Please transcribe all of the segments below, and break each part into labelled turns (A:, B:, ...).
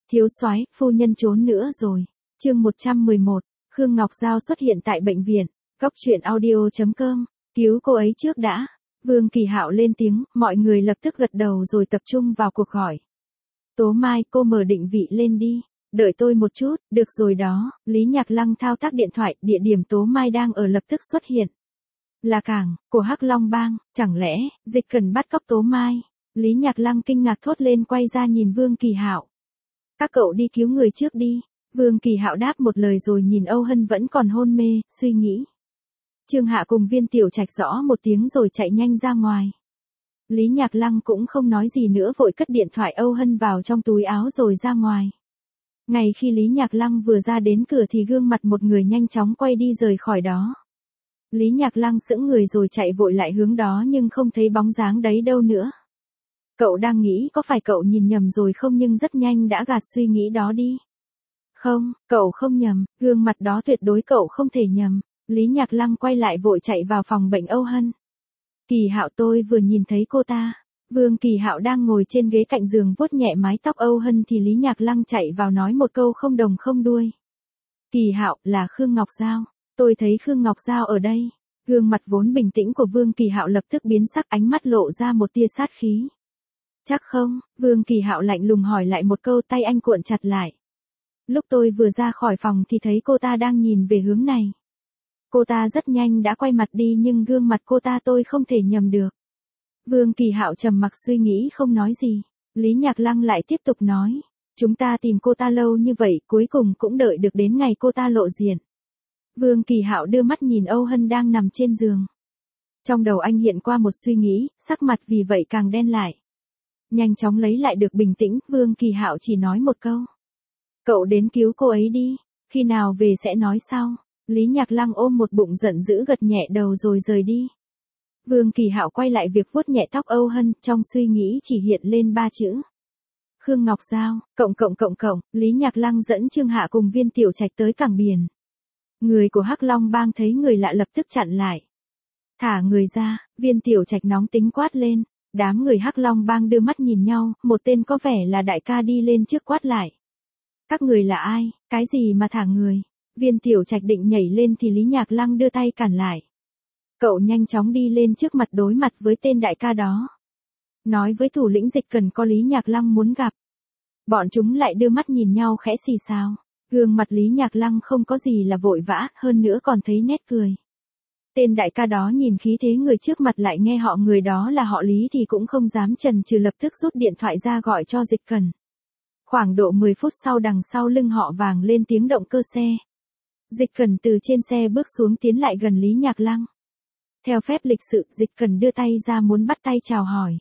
A: Thiếu soái, phu nhân trốn nữa rồi. Chương 111, Khương Ngọc Giao xuất hiện tại bệnh viện. Góc truyện audio.com. Cứu cô ấy trước đã. Vương Kỳ Hạo lên tiếng, mọi người lập tức gật đầu rồi tập trung vào cuộc hỏi. Tố Mai, cô mở định vị lên đi. Đợi tôi một chút, được rồi đó. Lý Nhạc Lăng thao tác điện thoại, địa điểm Tố Mai đang ở lập tức xuất hiện. Là cảng của Hắc Long Bang, chẳng lẽ Dịch Cẩn bắt cóc Tố Mai? Lý Nhạc Lăng kinh ngạc thốt lên, quay ra nhìn Vương Kỳ Hạo. Các cậu đi cứu người trước đi. Vương Kỳ Hạo đáp một lời rồi nhìn Âu Hân vẫn còn hôn mê, suy nghĩ. Trương Hạ cùng Viên Tiểu Trạch rõ một tiếng rồi chạy nhanh ra ngoài. Lý Nhạc Lăng cũng không nói gì nữa, vội cất điện thoại Âu Hân vào trong túi áo rồi ra ngoài. Ngay khi Lý Nhạc Lăng vừa ra đến cửa thì gương mặt một người nhanh chóng quay đi rời khỏi đó. Lý Nhạc Lăng sững người rồi chạy vội lại hướng đó nhưng không thấy bóng dáng đấy đâu nữa. Cậu đang nghĩ có phải cậu nhìn nhầm rồi không, nhưng rất nhanh đã gạt suy nghĩ đó đi. Không, cậu không nhầm, gương mặt đó tuyệt đối cậu không thể nhầm. Lý Nhạc Lăng quay lại vội chạy vào phòng bệnh Âu Hân. Kỳ Hạo, tôi vừa nhìn thấy cô ta. Vương Kỳ Hạo đang ngồi trên ghế cạnh giường vuốt nhẹ mái tóc Âu Hân thì Lý Nhạc Lăng chạy vào nói một câu không đồng không đuôi. Kỳ Hạo, là Khương Ngọc Giao. Tôi thấy Khương Ngọc Giao ở đây. Gương mặt vốn bình tĩnh của Vương Kỳ Hạo lập tức biến sắc, ánh mắt lộ ra một tia sát khí. Chắc không? Vương Kỳ Hạo lạnh lùng hỏi lại một câu, tay anh cuộn chặt lại. Lúc tôi vừa ra khỏi phòng thì thấy cô ta đang nhìn về hướng này. Cô ta rất nhanh đã quay mặt đi nhưng gương mặt cô ta tôi không thể nhầm được. Vương Kỳ Hạo trầm mặc suy nghĩ không nói gì. Lý Nhạc Lăng lại tiếp tục nói. Chúng ta tìm cô ta lâu như vậy cuối cùng cũng đợi được đến ngày cô ta lộ diện. Vương Kỳ Hạo đưa mắt nhìn Âu Hân đang nằm trên giường. Trong đầu anh hiện qua một suy nghĩ, sắc mặt vì vậy càng đen lại. Nhanh chóng lấy lại được bình tĩnh, Vương Kỳ Hạo chỉ nói một câu. Cậu đến cứu cô ấy đi, khi nào về sẽ nói sau. Lý Nhạc Lăng ôm một bụng giận dữ gật nhẹ đầu rồi rời đi. Vương Kỳ Hạo quay lại việc vuốt nhẹ tóc Âu Hân, trong suy nghĩ chỉ hiện lên 3 chữ. Khương Ngọc Giao, Lý Nhạc Lăng dẫn Trương Hạ cùng Viên Tiểu Trạch tới cảng biển. Người của Hắc Long Bang thấy người lạ lập tức chặn lại. Thả người ra, Viên Tiểu Trạch nóng tính quát lên. Đám người Hắc Long Bang đưa mắt nhìn nhau, một tên có vẻ là đại ca đi lên trước quát lại. Các người là ai, cái gì mà thả người? Viên Tiểu Trạch định nhảy lên thì Lý Nhạc Lăng đưa tay cản lại. Cậu nhanh chóng đi lên trước mặt đối mặt với tên đại ca đó. Nói với thủ lĩnh Dịch Cẩn có Lý Nhạc Lăng muốn gặp. Bọn chúng lại đưa mắt nhìn nhau khẽ xì xào. Gương mặt Lý Nhạc Lăng không có gì là vội vã, hơn nữa còn thấy nét cười. Tên đại ca đó nhìn khí thế người trước mặt lại nghe họ người đó là họ Lý thì cũng không dám chần chừ, lập tức rút điện thoại ra gọi cho Dịch Cẩn. Khoảng độ 10 phút sau đằng sau lưng họ vang lên tiếng động cơ xe. Dịch Cẩn từ trên xe bước xuống tiến lại gần Lý Nhạc Lăng. Theo phép lịch sự, Dịch Cẩn đưa tay ra muốn bắt tay chào hỏi.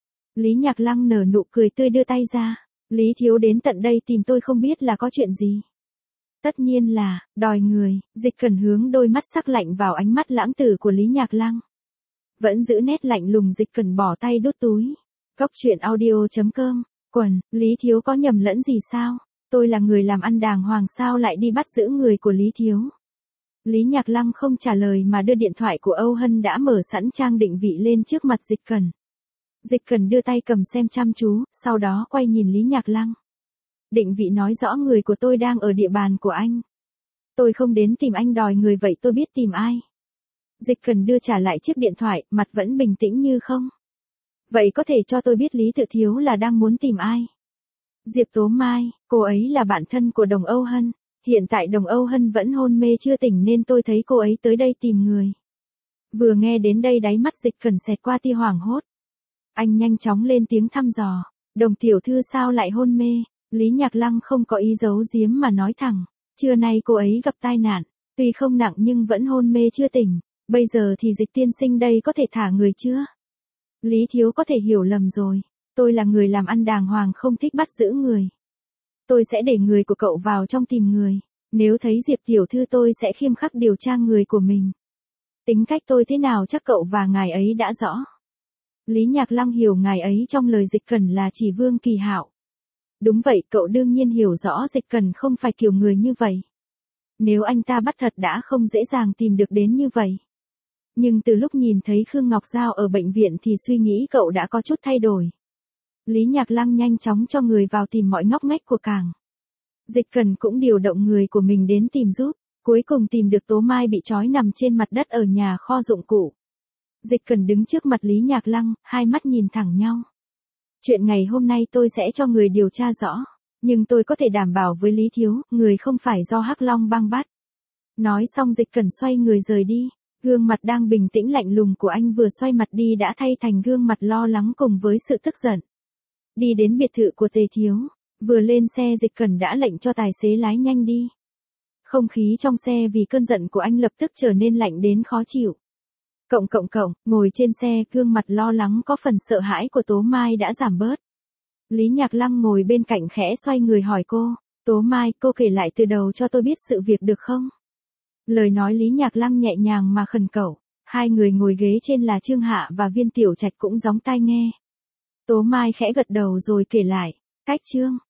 A: Lý Nhạc Lăng nở nụ cười tươi đưa tay ra. Lý thiếu đến tận đây tìm tôi không biết là có chuyện gì. Tất nhiên là, đòi người. Dịch Cẩn hướng đôi mắt sắc lạnh vào ánh mắt lãng tử của Lý Nhạc Lăng. Vẫn giữ nét lạnh lùng, Dịch Cẩn bỏ tay đút túi. Góc truyện audio.com. Quần, Lý thiếu có nhầm lẫn gì sao? Tôi là người làm ăn đàng hoàng sao lại đi bắt giữ người của Lý thiếu? Lý Nhạc Lăng không trả lời mà đưa điện thoại của Âu Hân đã mở sẵn trang định vị lên trước mặt Dịch Cẩn. Dịch Cẩn đưa tay cầm xem chăm chú, sau đó quay nhìn Lý Nhạc Lăng. Định vị nói rõ người của tôi đang ở địa bàn của anh. Tôi không đến tìm anh đòi người, vậy tôi biết tìm ai. Dịch Cẩn đưa trả lại chiếc điện thoại, mặt vẫn bình tĩnh như không. Vậy có thể cho tôi biết Lý Tự Thiếu là đang muốn tìm ai? Diệp Tố Mai, cô ấy là bạn thân của Đồng Âu Hân. Hiện tại Đồng Âu Hân vẫn hôn mê chưa tỉnh nên tôi thấy cô ấy tới đây tìm người. Vừa nghe đến đây đáy mắt Dịch Cẩn xẹt qua tia hoảng hốt. Anh nhanh chóng lên tiếng thăm dò. Đồng tiểu thư sao lại hôn mê? Lý Nhạc Lăng không có ý giấu giếm mà nói thẳng. Trưa nay cô ấy gặp tai nạn. Tuy không nặng nhưng vẫn hôn mê chưa tỉnh. Bây giờ thì Dịch tiên sinh đây có thể thả người chưa? Lý thiếu có thể hiểu lầm rồi. Tôi là người làm ăn đàng hoàng không thích bắt giữ người. Tôi sẽ để người của cậu vào trong tìm người. Nếu thấy Diệp tiểu thư tôi sẽ khiêm khắc điều tra người của mình. Tính cách tôi thế nào chắc cậu và ngài ấy đã rõ. Lý Nhạc Lăng hiểu ngài ấy trong lời Dịch Cẩn là chỉ Vương Kỳ Hạo. Đúng vậy, cậu đương nhiên hiểu rõ Dịch Cẩn không phải kiểu người như vậy. Nếu anh ta bắt thật đã không dễ dàng tìm được đến như vậy. Nhưng từ lúc nhìn thấy Khương Ngọc Giao ở bệnh viện thì suy nghĩ cậu đã có chút thay đổi. Lý Nhạc Lăng nhanh chóng cho người vào tìm mọi ngóc ngách của cảng. Dịch Cẩn cũng điều động người của mình đến tìm giúp, cuối cùng tìm được Tố Mai bị trói nằm trên mặt đất ở nhà kho dụng cụ. Dịch Cẩn đứng trước mặt Lý Nhạc Lăng, hai mắt nhìn thẳng nhau. Chuyện ngày hôm nay tôi sẽ cho người điều tra rõ, nhưng tôi có thể đảm bảo với Lý Thiếu, người không phải do Hắc Long bang bắt. Nói xong Dịch Cẩn xoay người rời đi, gương mặt đang bình tĩnh lạnh lùng của anh vừa xoay mặt đi đã thay thành gương mặt lo lắng cùng với sự tức giận. Đi đến biệt thự của Tề Thiếu, vừa lên xe Dịch Cẩn đã lệnh cho tài xế lái nhanh đi. Không khí trong xe vì cơn giận của anh lập tức trở nên lạnh đến khó chịu. Ngồi trên xe, gương mặt lo lắng có phần sợ hãi của Tố Mai đã giảm bớt. Lý Nhạc Lăng ngồi bên cạnh khẽ xoay người hỏi cô, Tố Mai, cô kể lại từ đầu cho tôi biết sự việc được không? Lời nói Lý Nhạc Lăng nhẹ nhàng mà khẩn cầu, hai người ngồi ghế trên là Trương Hạ và Viên Tiểu Trạch cũng gióng tai nghe. Tố Mai khẽ gật đầu rồi kể lại, cách Trương